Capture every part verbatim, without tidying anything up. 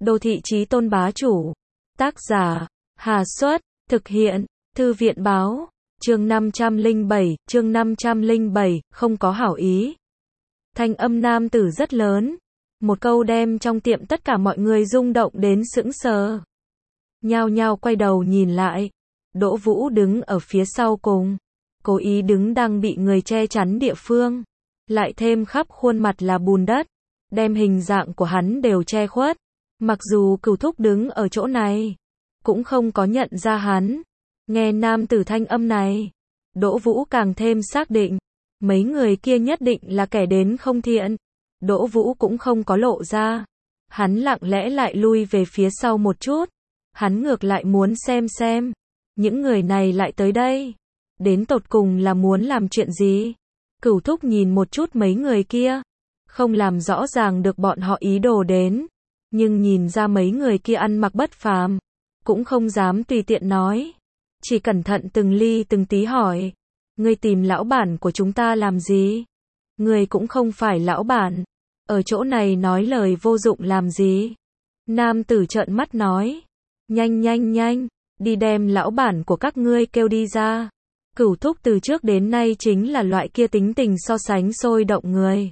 Đô thị chí tôn bá chủ. Tác giả, Hà Xuất, thực hiện, Thư viện báo, chương năm trăm lẻ bảy, chương năm trăm lẻ bảy, không có hảo ý. Thanh âm nam tử rất lớn, một câu đem trong tiệm tất cả mọi người rung động đến sững sờ. Nhao nhao quay đầu nhìn lại, Đỗ Vũ đứng ở phía sau cùng, cố ý đứng đang bị người che chắn địa phương, lại thêm khắp khuôn mặt là bùn đất, đem hình dạng của hắn đều che khuất. Mặc dù Cửu Thúc đứng ở chỗ này, cũng không có nhận ra hắn. Nghe nam tử thanh âm này, Đỗ Vũ càng thêm xác định, mấy người kia nhất định là kẻ đến không thiện. Đỗ Vũ cũng không có lộ ra, hắn lặng lẽ lại lui về phía sau một chút, hắn ngược lại muốn xem xem, những người này lại tới đây, đến tột cùng là muốn làm chuyện gì. Cửu Thúc nhìn một chút mấy người kia, không làm rõ ràng được bọn họ ý đồ đến, nhưng nhìn ra mấy người kia ăn mặc bất phàm, cũng không dám tùy tiện nói, chỉ cẩn thận từng ly từng tí hỏi, ngươi tìm lão bản của chúng ta làm gì? Ngươi cũng không phải lão bản, ở chỗ này nói lời vô dụng làm gì? Nam tử trợn mắt nói, nhanh nhanh nhanh, đi đem lão bản của các ngươi kêu đi ra. Cửu Thúc từ trước đến nay chính là loại kia tính tình so sánh sôi động người.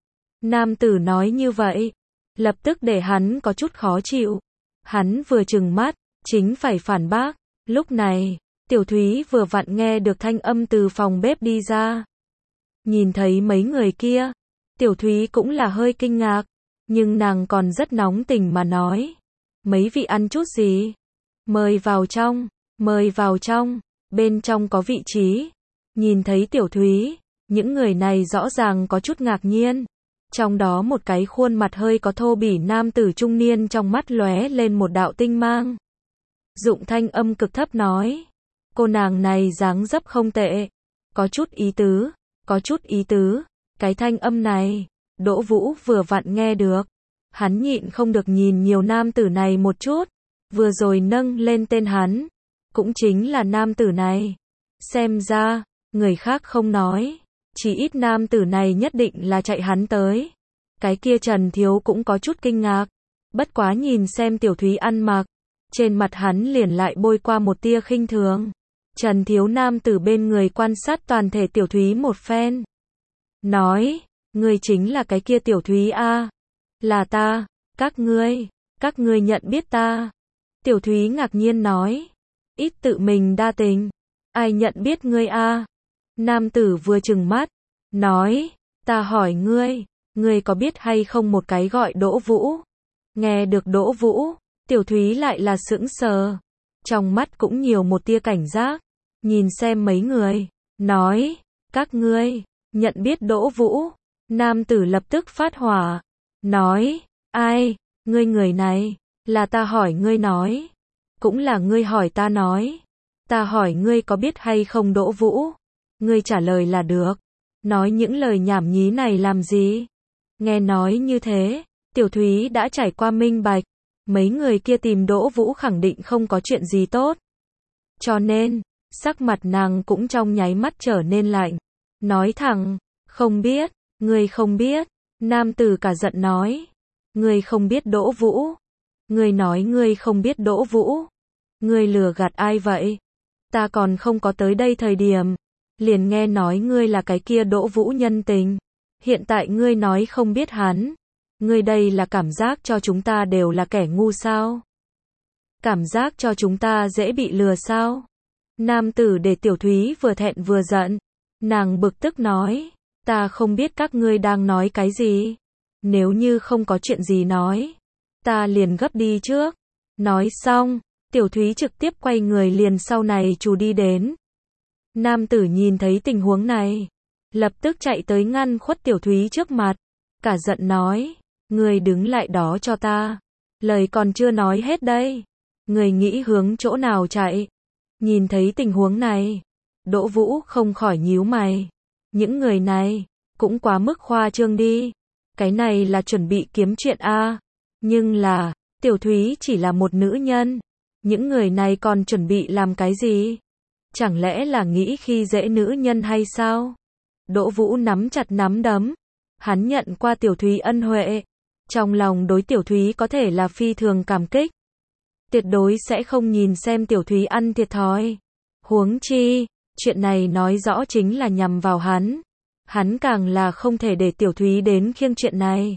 Nam tử nói như vậy, lập tức để hắn có chút khó chịu. Hắn vừa trừng mắt, chính phải phản bác. Lúc này, Tiểu Thúy vừa vặn nghe được thanh âm từ phòng bếp đi ra. Nhìn thấy mấy người kia, Tiểu Thúy cũng là hơi kinh ngạc, nhưng nàng còn rất nóng tình mà nói, mấy vị ăn chút gì? Mời vào trong, mời vào trong, bên trong có vị trí. Nhìn thấy Tiểu Thúy, những người này rõ ràng có chút ngạc nhiên. Trong đó một cái khuôn mặt hơi có thô bỉ nam tử trung niên trong mắt lóe lên một đạo tinh mang. Dụng thanh âm cực thấp nói, cô nàng này dáng dấp không tệ, có chút ý tứ, có chút ý tứ. Cái thanh âm này, Đỗ Vũ vừa vặn nghe được, hắn nhịn không được nhìn nhiều nam tử này một chút, vừa rồi nâng lên tên hắn, cũng chính là nam tử này. Xem ra, người khác không nói, chỉ ít nam tử này nhất định là chạy hắn tới. Cái kia Trần Thiếu cũng có chút kinh ngạc, bất quá nhìn xem Tiểu Thúy ăn mặc, trên mặt hắn liền lại bôi qua một tia khinh thường. Trần Thiếu nam tử bên người quan sát toàn thể Tiểu Thúy một phen, nói, ngươi chính là cái kia Tiểu Thúy a? Là ta, các ngươi, các ngươi nhận biết ta? Tiểu Thúy ngạc nhiên nói, ít tự mình đa tình, ai nhận biết ngươi a? Nam tử vừa trừng mắt, nói, ta hỏi ngươi, ngươi có biết hay không một cái gọi Đỗ Vũ? Nghe được Đỗ Vũ, Tiểu Thúy lại là sững sờ, trong mắt cũng nhiều một tia cảnh giác, nhìn xem mấy người, nói, các ngươi, nhận biết Đỗ Vũ? Nam tử lập tức phát hỏa, nói, ai, ngươi người này, là ta hỏi ngươi nói, cũng là ngươi hỏi ta nói, ta hỏi ngươi có biết hay không Đỗ Vũ? Ngươi trả lời là được, nói những lời nhảm nhí này làm gì? Nghe nói như thế, Tiểu Thúy đã trải qua minh bạch, mấy người kia tìm Đỗ Vũ khẳng định không có chuyện gì tốt. Cho nên, sắc mặt nàng cũng trong nháy mắt trở nên lạnh, nói thẳng, không biết, ngươi không biết. Nam tử cả giận nói, ngươi không biết Đỗ Vũ? Ngươi nói ngươi không biết Đỗ Vũ? Ngươi lừa gạt ai vậy? Ta còn không có tới đây thời điểm, liền nghe nói ngươi là cái kia Đỗ Vũ nhân tình, hiện tại ngươi nói không biết hắn, ngươi đây là cảm giác cho chúng ta đều là kẻ ngu sao? Cảm giác cho chúng ta dễ bị lừa sao? Nam tử để Tiểu Thúy vừa thẹn vừa giận, nàng bực tức nói, ta không biết các ngươi đang nói cái gì, nếu như không có chuyện gì nói, ta liền gấp đi trước. Nói xong, Tiểu Thúy trực tiếp quay người liền sau này trù đi đến. Nam tử nhìn thấy tình huống này, lập tức chạy tới ngăn khuất Tiểu Thúy trước mặt, cả giận nói, ngươi đứng lại đó cho ta, lời còn chưa nói hết đây, ngươi nghĩ hướng chỗ nào chạy? Nhìn thấy tình huống này, Đỗ Vũ không khỏi nhíu mày, những người này, cũng quá mức khoa trương đi, cái này là chuẩn bị kiếm chuyện a? Nhưng là, Tiểu Thúy chỉ là một nữ nhân, những người này còn chuẩn bị làm cái gì? Chẳng lẽ là nghĩ khi dễ nữ nhân hay sao? Đỗ Vũ nắm chặt nắm đấm, hắn nhận qua Tiểu Thúy ân huệ, trong lòng đối Tiểu Thúy có thể là phi thường cảm kích. Tuyệt đối sẽ không nhìn xem Tiểu Thúy ăn thiệt thòi. Huống chi, chuyện này nói rõ chính là nhằm vào hắn. Hắn càng là không thể để Tiểu Thúy đến khiêng chuyện này.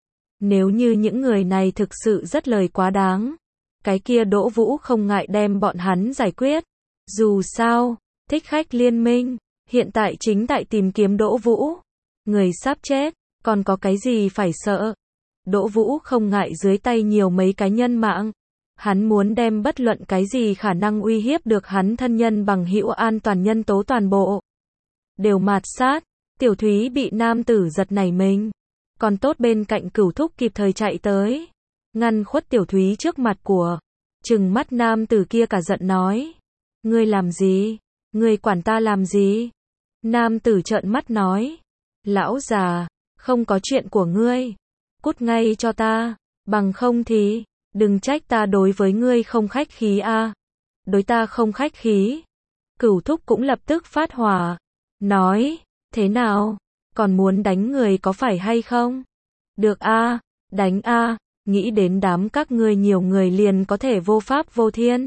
Nếu như những người này thực sự rất lời quá đáng, cái kia Đỗ Vũ không ngại đem bọn hắn giải quyết. Dù sao, Thích Khách Liên Minh hiện tại chính tại tìm kiếm Đỗ Vũ. Người sắp chết, còn có cái gì phải sợ. Đỗ Vũ không ngại dưới tay nhiều mấy cái nhân mạng. Hắn muốn đem bất luận cái gì khả năng uy hiếp được hắn thân nhân bằng hữu an toàn nhân tố toàn bộ đều mạt sát. Tiểu Thúy bị nam tử giật nảy mình. Còn tốt bên cạnh Cửu Thúc kịp thời chạy tới, ngăn khuất Tiểu Thúy trước mặt của. Trừng mắt nam tử kia cả giận nói. Ngươi làm gì? Ngươi quản ta làm gì? Nam tử trợn mắt nói. Lão già, không có chuyện của ngươi. Cút ngay cho ta, bằng không thì, đừng trách ta đối với ngươi không khách khí a. Đối ta không khách khí. Cửu Thúc cũng lập tức phát hỏa. Nói, thế nào? Còn muốn đánh người có phải hay không? Được a, đánh a, nghĩ đến đám các ngươi nhiều người liền có thể vô pháp vô thiên.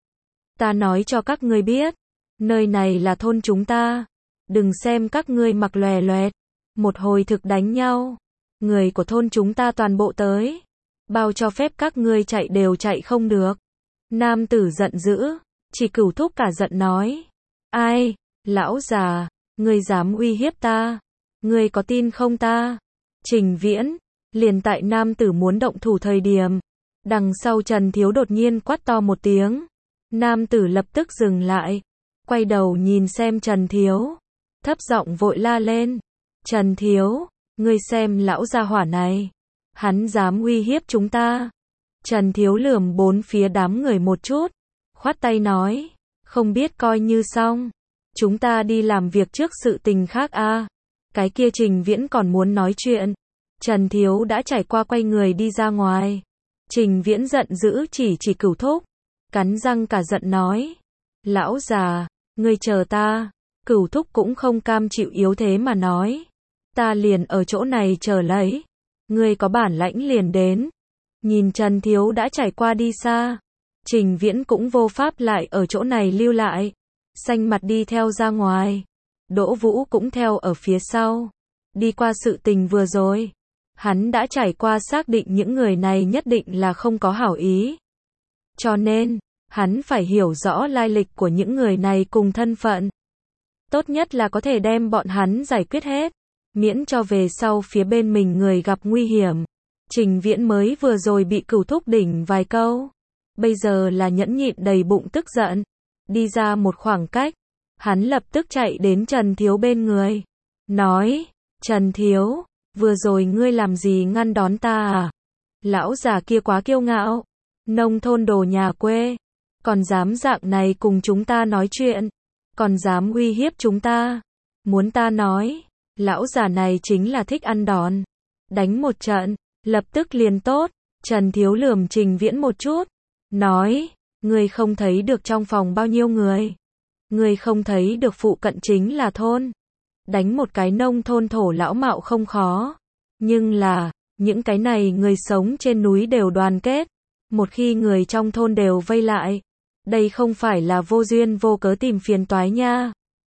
Ta nói cho các ngươi biết, nơi này là thôn chúng ta. Đừng xem các ngươi mặc lòe loẹt, một hồi thực đánh nhau. Người của thôn chúng ta toàn bộ tới. Bao cho phép các ngươi chạy đều chạy không được. Nam tử giận dữ, chỉ Cửu Thúc cả giận nói. Ai, lão già, ngươi dám uy hiếp ta? Ngươi có tin không ta? Trình Viễn, liền tại nam tử muốn động thủ thời điểm. Đằng sau Trần Thiếu đột nhiên quát to một tiếng. Nam tử lập tức dừng lại. Quay đầu nhìn xem Trần Thiếu. Thấp giọng vội la lên. Trần Thiếu, ngươi xem lão gia hỏa này. Hắn dám uy hiếp chúng ta. Trần Thiếu lườm bốn phía đám người một chút. Khoát tay nói. Không biết coi như xong. Chúng ta đi làm việc trước sự tình khác a. Cái kia Trình Viễn còn muốn nói chuyện. Trần Thiếu đã trải qua quay người đi ra ngoài. Trình Viễn giận dữ chỉ chỉ Cửu Thúc. Cắn răng cả giận nói. Lão già, ngươi chờ ta. Cửu Thúc cũng không cam chịu yếu thế mà nói. Ta liền ở chỗ này chờ lấy. Ngươi có bản lãnh liền đến. Nhìn Trần Thiếu đã trải qua đi xa. Trình Viễn cũng vô pháp lại ở chỗ này lưu lại. Xanh mặt đi theo ra ngoài. Đỗ Vũ cũng theo ở phía sau. Đi qua sự tình vừa rồi. Hắn đã trải qua xác định những người này nhất định là không có hảo ý. Cho nên, hắn phải hiểu rõ lai lịch của những người này cùng thân phận. Tốt nhất là có thể đem bọn hắn giải quyết hết. Miễn cho về sau phía bên mình người gặp nguy hiểm. Trình Viễn mới vừa rồi bị Cửu Thúc đỉnh vài câu. Bây giờ là nhẫn nhịn đầy bụng tức giận. Đi ra một khoảng cách. Hắn lập tức chạy đến Trần Thiếu bên người. Nói, Trần Thiếu, vừa rồi ngươi làm gì ngăn đón ta à? Lão già kia quá kiêu ngạo. Nông thôn đồ nhà quê. Còn dám dạng này cùng chúng ta nói chuyện. Còn dám uy hiếp chúng ta. Muốn ta nói, lão già này chính là thích ăn đòn. Đánh một trận, lập tức liền tốt. Trần Thiếu lườm Trình Viễn một chút. Nói, ngươi không thấy được trong phòng bao nhiêu người. Ngươi không thấy được phụ cận chính là thôn. Đánh một cái nông thôn thổ lão mạo không khó. Nhưng là, những cái này người sống trên núi đều đoàn kết. Một khi người trong thôn đều vây lại. Đây không phải là vô duyên vô cớ tìm phiền toái nha.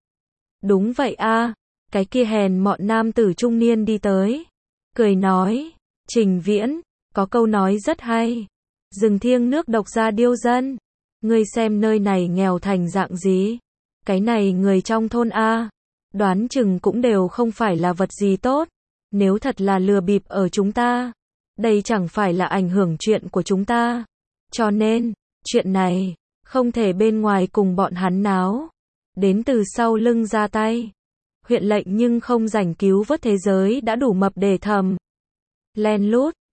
Đúng vậy a. Cái kia hèn mọn nam tử trung niên đi tới. Cười nói, Trình Viễn, có câu nói rất hay. Rừng thiêng nước độc ra điêu dân. Ngươi xem nơi này nghèo thành dạng gì. Cái này người trong thôn A. Đoán chừng cũng đều không phải là vật gì tốt. Nếu thật là lừa bịp ở chúng ta. Đây chẳng phải là ảnh hưởng chuyện của chúng ta. Cho nên, chuyện này, không thể bên ngoài cùng bọn hắn náo. Đến từ sau lưng ra tay. Huyện lệnh nhưng không rảnh cứu vớt thế giới đã đủ mập để thầm. Len lút,